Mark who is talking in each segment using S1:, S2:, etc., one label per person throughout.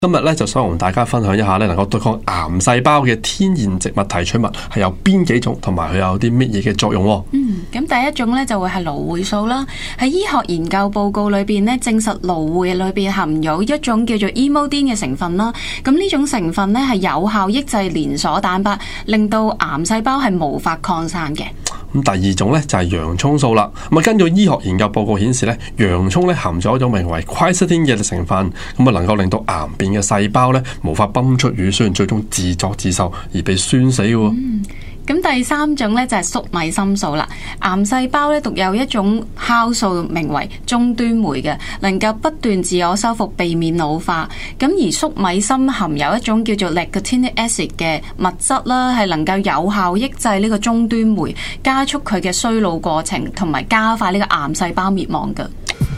S1: 今日咧就想同大家分享一下咧，能夠對抗癌細胞嘅天然植物提取物係有邊幾種，同埋佢有啲乜嘢嘅作用。
S2: 咁第一種咧就會係蘆薈素啦。喺醫學研究報告裏邊咧，證實蘆薈裏邊含有一種叫做 emodin 嘅成分啦。咁呢種成分咧係有效抑制連鎖蛋白，令到癌細胞係無法擴散嘅。
S1: 咁第二種咧就係洋葱素啦。根據醫學研究報告顯示咧，洋葱咧含咗一種名為 quercetin 嘅成分，能夠令到癌變嘅細胞咧無法泵出乳酸，最終自作自受而被酸死嘅。
S2: 咁第三種咧就係粟米芯素啦。癌細胞咧獨有一種酵素名為終端酶嘅，能夠不斷自我修復，避免老化。咁而粟米芯含有一種叫做 nicotinic acid 嘅物質啦，係能夠有效抑制呢個終端酶，加速佢嘅衰老過程，同埋加快呢個癌細胞滅亡嘅。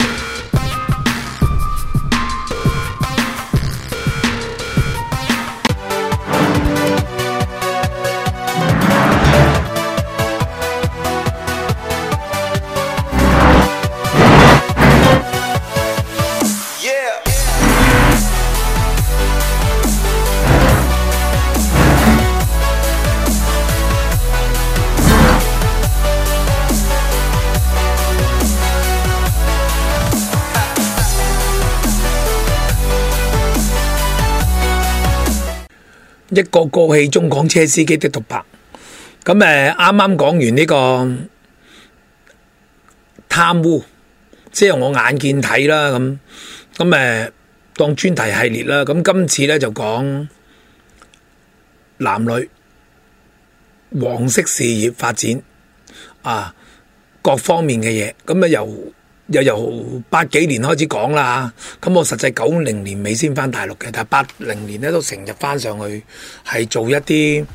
S3: 一個過氣中港車司機的獨白。咁啱啱講完呢個貪污，即係我眼見睇啦。咁當專題系列啦。咁今次咧就講男女黃色事業發展各方面嘅嘢。咁由80幾年開始講啦。咁我實際90年尾先翻大陸嘅，但係80年咧都成日翻上去，係做一啲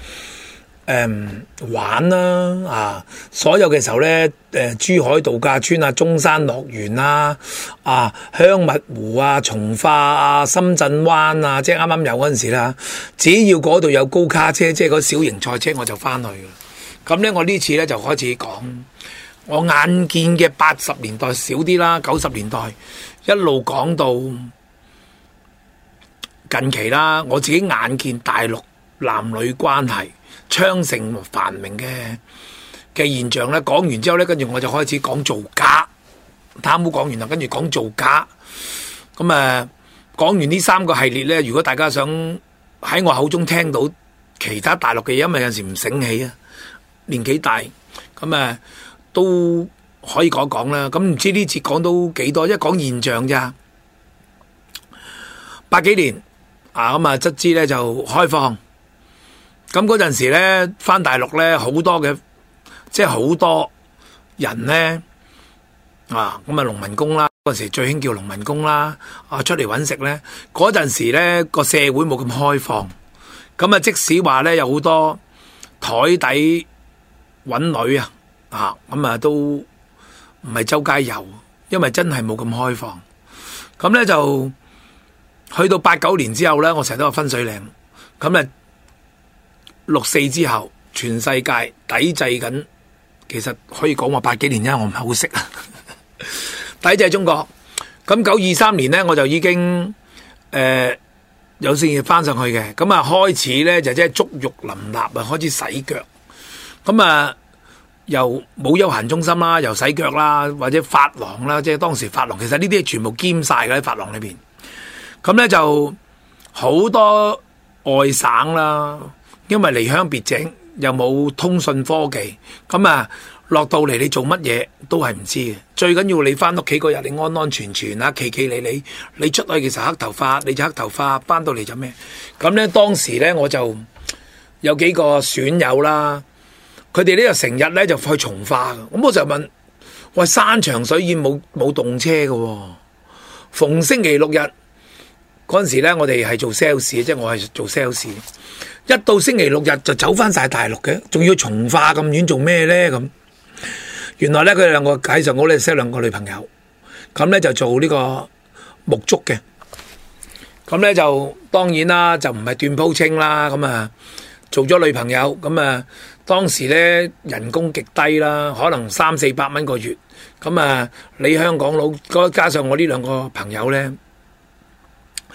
S3: 玩啦。所有嘅時候咧，珠海度假村啊、中山樂園啊、香蜜湖啊、從化啊、深圳灣啊，即係啱啱有嗰陣時啦。只要嗰度有高卡車，即係嗰小型賽車，我就翻去嘅。咁咧，我呢次咧就開始講我眼見嘅80年代少啲啦，90年代一路講到近期啦，我自己眼見大陸男女關係昌盛繁榮嘅現象咧。講完之後咧，跟住我就開始講造假，貪污講完啦，跟住講造假。咁講完呢3個系列咧，如果大家想喺我口中聽到其他大陸嘅嘢，因為有陣時唔醒起啊，年紀大，咁都可以講講啦。咁唔知呢次講到幾多？一講現象咋？80幾年卒之咧就開放。咁嗰陣時咧，翻大陸咧好多嘅，即係好多人咧農民工啦，嗰陣時最興叫農民工啦，出嚟揾食咧。嗰陣時咧個社會冇咁開放，咁即使話咧有好多台底揾女都唔係周街遊，因為真係冇咁開放。咁咧就去到89年之後咧，我成日都話分水嶺。咁咧64之後，全世界抵制緊，其實可以講話80幾年，因為我唔係好識啊。抵制中國。咁923年咧，我就已經有先翻上去嘅。咁開始咧就即係足浴淋漓開始洗腳。咁又冇休閒中心啦，又洗腳啦，或者髮廊啦，即係當時髮廊，其實呢啲全部兼晒嘅喺髮廊裏邊。咁咧就好多外省啦，因為離鄉別井，又冇通訊科技，咁落到嚟你做乜嘢都係唔知嘅。最緊要你翻屋企嗰日你安安全全啦，企企理，你出去嘅時候黑頭髮，你就黑頭髮，翻到嚟就咩？咁咧當時咧我就有幾個損友啦。佢哋呢就成日咧就去從化嘅，咁我就問：喂，山長水遠冇動車嘅，逢星期6日嗰陣時咧，我哋係做 sales，即係我係做 sales。一到星期6日就走翻晒大陸嘅，仲要從化咁遠做咩咧？咁原來咧佢哋兩個喺上高咧識2個女朋友，咁咧就做呢個沐足嘅。咁咧就當然啦，就唔係斷鋪清啦，咁做咗女朋友，咁當時咧人工極低啦，可能300-400蚊個月。咁你香港佬，加上我呢2個朋友咧，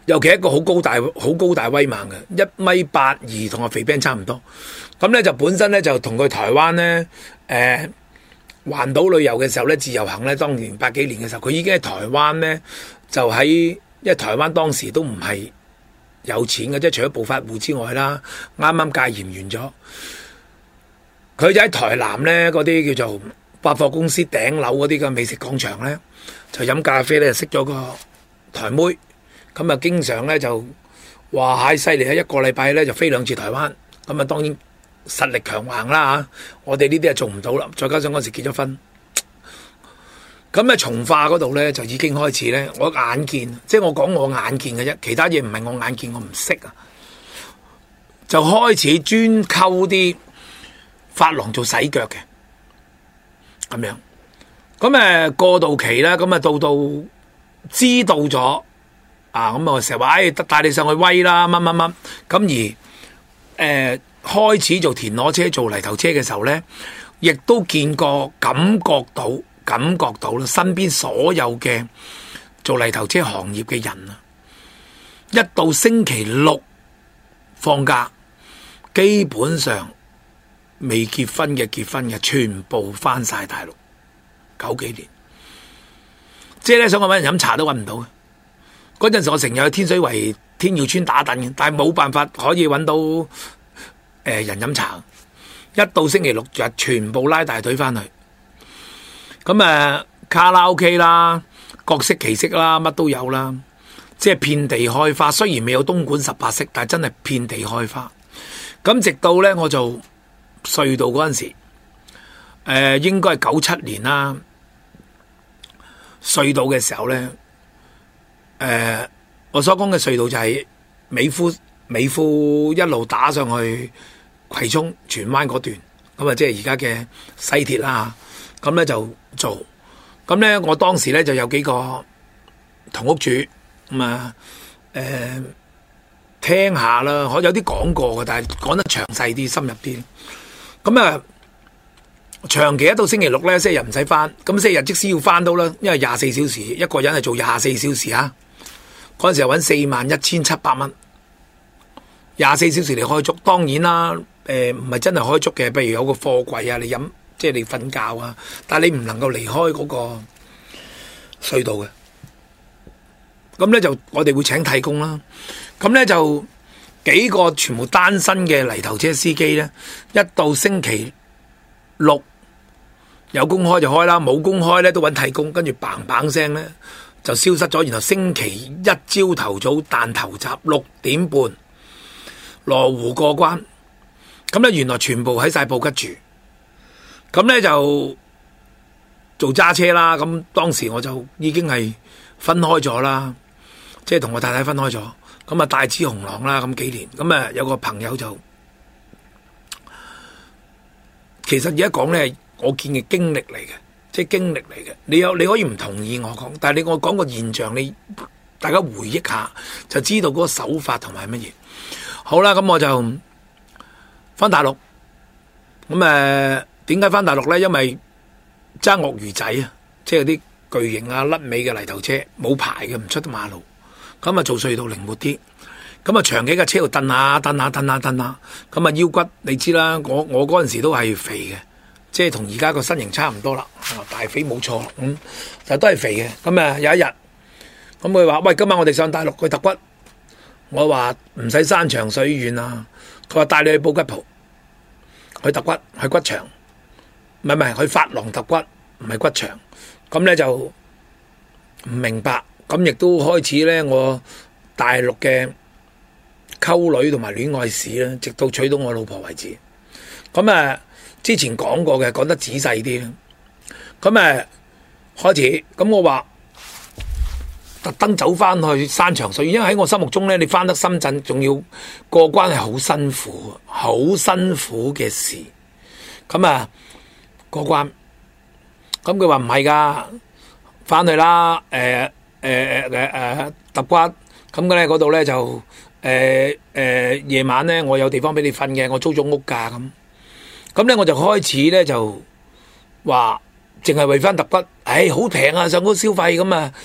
S3: 尤其一個好高大威猛嘅1.82米，同阿肥 Ben 差唔多。咁咧就本身咧就同佢台灣咧環島旅遊嘅時候咧，自由行咧，當年80幾年嘅時候，佢已經喺台灣咧就喺，因為台灣當時都唔係有錢嘅，即係除咗暴發戶之外啦，啱啱戒嚴完咗，佢就喺台南咧嗰啲叫做百貨公司頂樓嗰啲嘅美食廣場咧，就飲咖啡咧，就識咗個台妹，咁啊經常咧就話係犀利啊，一個禮拜咧就飛2次台灣，咁啊當然實力強橫啦嚇，我哋呢啲係做唔到啦，再加上嗰時結咗婚。咁咧從化嗰度咧就已經開始咧，我眼見，即係我講我眼見嘅啫，其他嘢唔係我眼見，我唔識啊。就開始專溝啲髮廊做洗腳嘅，咁樣。咁過渡期啦，咁到知道咗啊，咁我成日話帶你上去威啦，乜，咁而開始做田螺車、做泥頭車嘅時候咧，亦都見過、感覺到啦，身邊所有嘅做泥頭車行業嘅人啊，一到星期六放假，基本上未結婚嘅全部翻晒大陸，9幾年，即係咧想我搵人飲茶都搵唔到嘅。嗰陣時我成日去天水圍天耀村打躉嘅，但係冇辦法可以搵到人飲茶。一到星期六日，全部拉大隊翻去。咁卡拉 OK 啦，各式其式啦，乜都有啦，即係遍地開花。雖然未有東莞18式，但係真係遍地開花。咁直到咧我做隧道嗰陣時，應該係97年啦。隧道嘅時候咧，我所講嘅隧道就係美孚一路打上去葵涌荃灣嗰段，咁啊即係而家嘅西鐵啦。咁咧就做，咁咧我當時咧就有幾個同屋主，咁聽下啦，我有啲講過嘅，但係講得詳細啲、深入啲。咁長期一到星期六咧，星期日唔使翻，咁星期日即使要翻到啦，因為24小時一個人係做24小時啊。嗰陣時係揾41,700蚊，24小時嚟開足。當然啦，唔係真係開足嘅，譬如有個貨櫃啊，你飲。即係你瞓覺啊，但係你唔能夠離開嗰個隧道嘅。咁咧就我哋會請替工啦。咁咧就幾個全部單身嘅泥頭車司機咧，一到星期六有工開就開啦，冇工開咧都揾替工，跟住嘭嘭聲咧就消失咗。然後星期一朝頭早彈頭閘6點半羅湖過關。咁咧原來全部喺晒布吉住。咁咧就做揸車啦，咁當時我就已經係分開咗啦，即係同我太太分開咗，咁帶子雄狼啦，咁幾年，咁有個朋友就，其實而家講咧，我見嘅經歷嚟嘅，即係經歷嚟嘅，你可以唔同意我講，但係我講個現象，你大家回憶下，就知道嗰個手法同埋乜嘢。好啦，咁我就翻大陸，咁點解翻大陸咧？因為揸鱷魚仔啊，即係啲巨型啊、甩尾嘅泥頭車，冇牌嘅，唔出得馬路。咁做隧道靈活啲。咁長期嘅車度蹬下，咁腰骨你知啦。我嗰陣時都係肥嘅，即係同而家個身形差唔多啦。大肥冇錯，就都係肥嘅。咁有一日，咁佢話：喂，今晚我哋上大陸去揼骨。我話唔使山長水遠啊。佢話帶你去布吉浦，去揼骨，去骨場。唔係去髮廊揼骨，唔係骨場。咁咧就唔明白，咁亦都開始咧我大陸嘅溝女同埋戀愛史啦，直到娶到我老婆為止。咁之前講過嘅，講得仔細啲啦。咁開始，咁我話特登走翻去山長水遠，因為喺我心目中咧，你翻得深圳仲要過關係好辛苦嘅事。咁過關，咁佢話唔係噶，翻去啦，揼骨，咁嘅咧嗰度咧就夜晚咧我有地方俾你瞓嘅，我租咗屋噶咁咧我就開始咧就話淨係為翻揼骨，好平啊，上高消費咁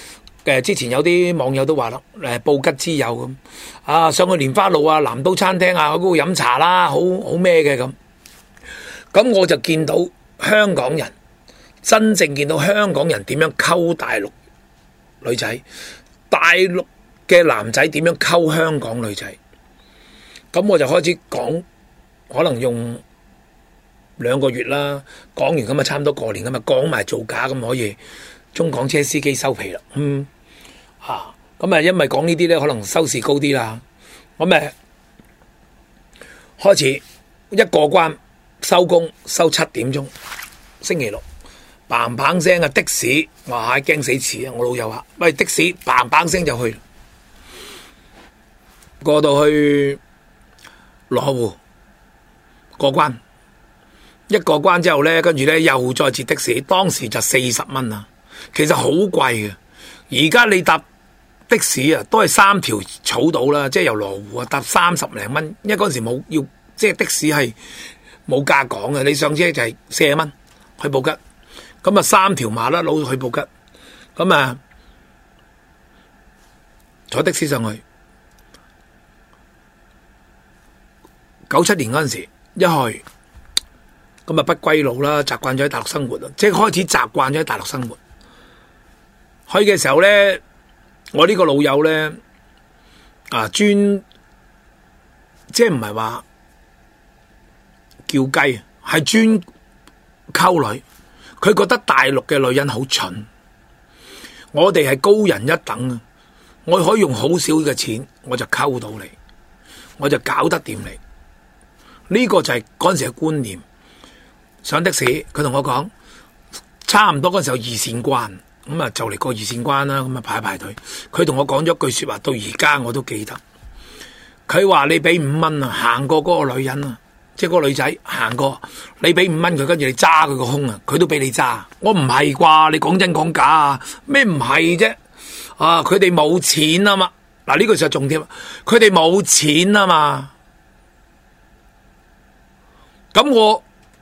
S3: 之前有啲網友都話啦，布吉之友咁啊，上去蓮花路啊、南都餐廳啊嗰度飲茶啦，好咩嘅咁。咁我就見到香港人真正見到香港人點樣溝大陸女仔，大陸嘅男仔點樣溝香港女仔。咁我就開始講，可能用2個月啦，講完咁啊，差唔多過年咁啊，講埋造假咁可以中港車司機收皮啦。咁啊，因為講呢啲咧，可能收視高啲啦。咁開始一過關收工，收7點鐘，星期六，嘭嘭聲啊！的士，哇驚死遲啊！我老友話：喂，的士嘭嘭聲就去，過到去羅湖過關。一過關之後咧，跟住咧又再截的士，當時就40蚊啊，其實好貴嘅。而家你搭的士啊，都係3條草到啦，即係由羅湖啊搭30零蚊，因為嗰陣時冇要，即係的士係冇價講嘅，你上車就係40蚊去布吉，咁啊3條馬甩佬去布吉，咁啊坐的士上去。97年嗰陣時一去，咁啊不歸路啦，習慣咗喺大陸生活啦，即係開始習慣咗喺大陸生活。去嘅時候咧，我呢個老友咧專即係唔係話叫雞，係專溝女。佢覺得大陸嘅女人好蠢，我哋係高人一等啊！我可以用好少嘅錢，我就溝到你，我就搞得掂你。呢個就係嗰陣時嘅觀念。上的士，佢同我講，差唔多嗰陣時候二線關，咁啊就嚟過二線關啦，咁啊排隊。佢同我講咗句說話，到而家我都記得。佢話你俾5蚊啊，行過嗰個女人啊，即係嗰個女仔行過，你俾5蚊佢，跟住你揸佢個胸啊，佢都俾你揸。我唔係啩？你講真講假啊？咩唔係啫？啊，佢哋冇錢啊嘛。嗱，呢個就係重點，佢哋冇錢啊嘛。咁我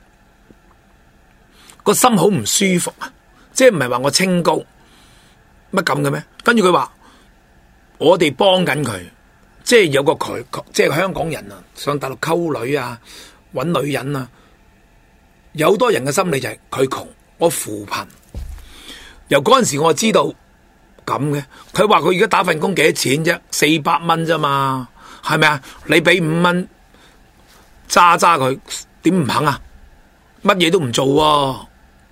S3: 個心好唔舒服啊！即係唔係話我清高乜咁嘅咩？跟住佢話我哋幫緊佢，即係有個佢，即係香港人啊，上大陸溝女啊，搵女人啊，有好多人嘅心理就係佢窮，我扶貧。由嗰陣時我就知道咁嘅。佢話佢而家打份工幾多錢啫？400蚊啫嘛，係咪啊？你俾5蚊揸佢。點唔肯啊？乜嘢都唔做喎，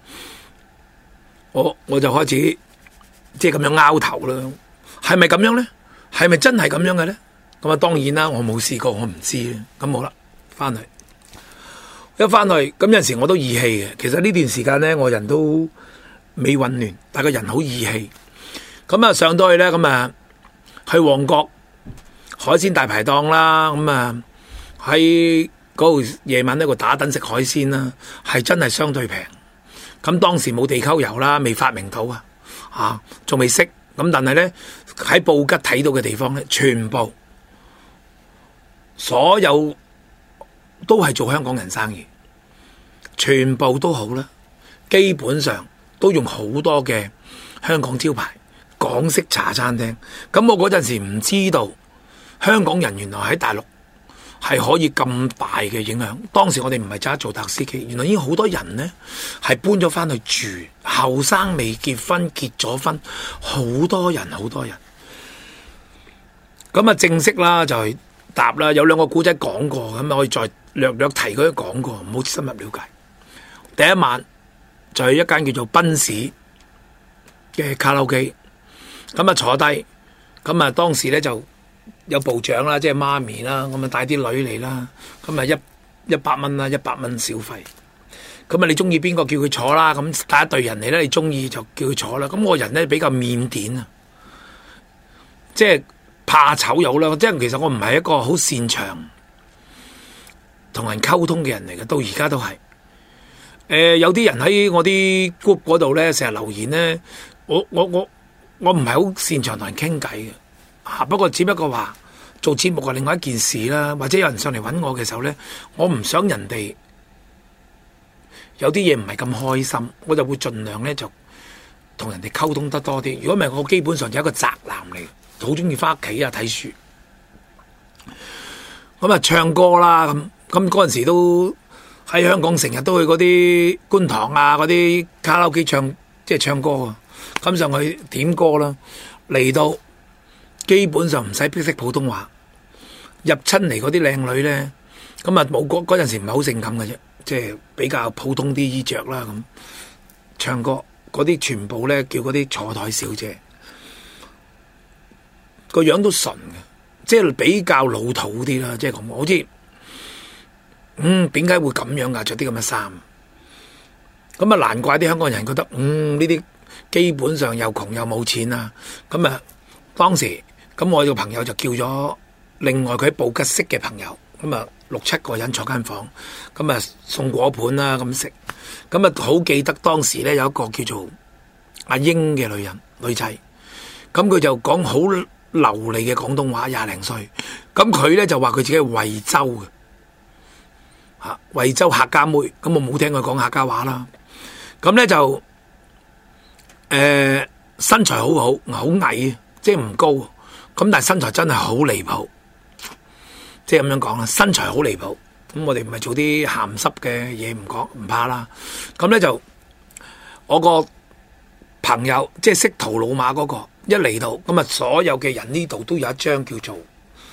S3: 我就開始即係咁樣拗頭啦。係咪咁樣咧？係咪真係咁樣嘅咧？咁啊，當然啦，我冇試過，我唔知啊。咁好啦，翻去一翻去，咁有陣時我都義氣嘅。其實呢段時間咧，我人都未混亂，但係個人好義氣。咁啊，上到去咧，咁啊去旺角海鮮大排檔啦，咁啊喺嗰度夜晚呢個打躉食海鮮啦，係真係相對平。咁當時冇地溝油啦，未發明到啊，仲未識。咁但係咧喺布吉睇到嘅地方咧，全部所有都係做香港人生意，全部都好啦。基本上都用好多嘅香港招牌港式茶餐廳。咁我嗰陣時唔知道香港人原來喺大陸係可以咁大嘅影響。當時我哋唔係揸做特司機，原來已經好多人呢係搬咗翻去住，後生未結婚，結咗婚，好多人。咁啊正式啦，就係答啦。有2個古仔講過，咁可以再略提佢都講過，唔好深入了解。第一晚就係一間叫做賓士嘅卡拉 OK， 咁啊坐低，咁啊當時呢就有部長啦，即係媽咪啦，咁啊帶啲女嚟啦，咁啊100蚊啦，100蚊小費。咁啊你中意邊個叫佢坐啦，咁帶一隊人嚟咧，你中意就叫佢坐啦。咁我人咧比較腼腆啊，即係怕醜有啦，即係其實我唔係一個好擅長同人溝通嘅人嚟嘅，到而家都係。有啲人喺我啲 group 嗰度咧，成日留言咧，我唔係好擅長同人傾偈嘅。不過只不過話做節目係另外一件事啦，或者有人上嚟揾我嘅時候呢，我唔想人哋有啲嘢唔係咁開心，我就會盡量呢就同人哋溝通得多啲。如果唔係，我基本上就係一個宅男嚟，好中意翻屋企啊睇書。咁啊唱歌啦，咁嗰陣時都喺香港成日都去嗰啲觀塘啊嗰啲卡拉 OK 唱，即係唱歌啊。咁上去點歌啦，嚟到基本上唔使識普通話，入親嚟嗰啲靚女咧，咁啊冇嗰陣時唔係好性感嘅啫，即係比較普通啲衣着啦咁。唱歌嗰啲全部咧叫嗰啲坐台小姐，個樣都純嘅。即係比較老土啲啦，即係咁，好似點解會咁樣噶？着啲咁嘅衫，咁啊難怪啲香港人覺得呢啲基本上又窮又冇錢啊！咁啊當時咁我個朋友就叫咗另外佢喺布吉識嘅朋友，咁啊6、7個人坐間房，咁啊送果盤啦咁食，咁啊好記得當時咧有一個叫做阿英嘅女仔，咁佢就講好流利嘅廣東話，20零歲，咁佢咧就話佢自己係惠州嘅，惠州客家妹，咁我冇聽佢講客家話啦。咁咧就身材好好，好矮，即係唔高，咁但係身材真係好離譜，即係咁樣講啦，身材好離譜。咁我哋唔係做啲鹹濕嘅嘢，唔講唔怕啦。咁咧就我個朋友即係識途老馬嗰個。一嚟到咁啊，所有嘅人呢度都有一張叫做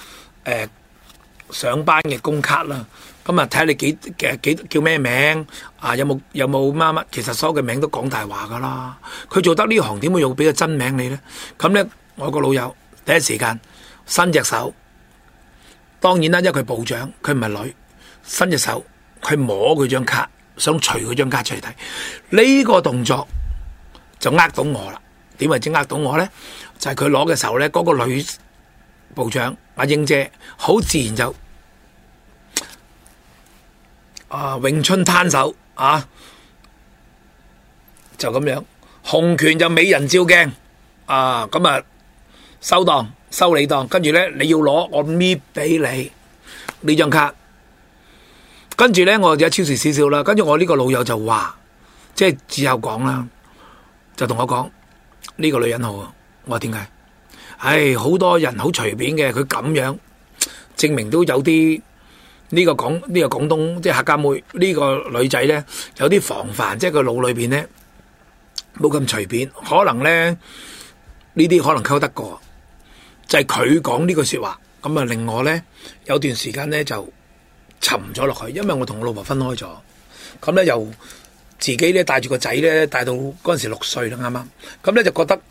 S3: 上班嘅工卡啦。咁啊，睇下你幾叫咩名啊？有冇乜乜？其實所有嘅名都講大話噶啦。佢做得呢行，點會用俾個真名你呢？咁呢，我個老友第一時間伸隻手，當然啦，因為佢部長，佢唔係女，伸隻手，佢摸佢張卡，想除佢張卡出嚟睇。呢個動作就呃到我啦。點為之呃到我呢？就係佢攞嘅時候呢，嗰個女部長阿英姐好自然就詠春攤手就咁樣，洪拳就美人照鏡咁啊收你檔，跟住呢，你要攞我搣俾你呢張卡，跟住呢，我就超時少少啦，跟住我呢個老友就話，即係之後講啦，就同我講。呢個女人好啊！我話點解？好多人好隨便嘅，佢咁樣證明都有啲呢個廣東即係客家妹呢個女仔呢，有啲防範，即係個腦裏邊呢冇咁隨便，可能呢呢啲可能溝得過，就係佢講呢句說話，咁啊令我呢有段時間呢就沉咗落去，因為我同我老婆分開咗，咁呢又。自己咧帶住個仔咧，帶到嗰陣時6歲啦，啱啱咁咧就覺得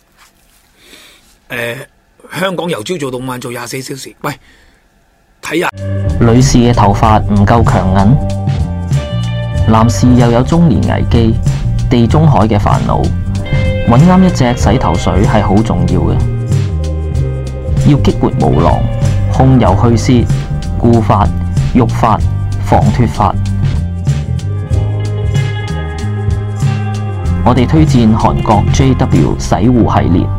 S3: 香港由朝做到晚做24小時，喂，睇下
S4: 女士嘅頭髮唔夠強韌，男士又有中年危機、地中海嘅煩惱，揾啱一隻洗頭水係好重要嘅，要激活毛囊、控油去屑、固髮、育髮、防脫髮。我哋推薦韓國 JW 洗護系列，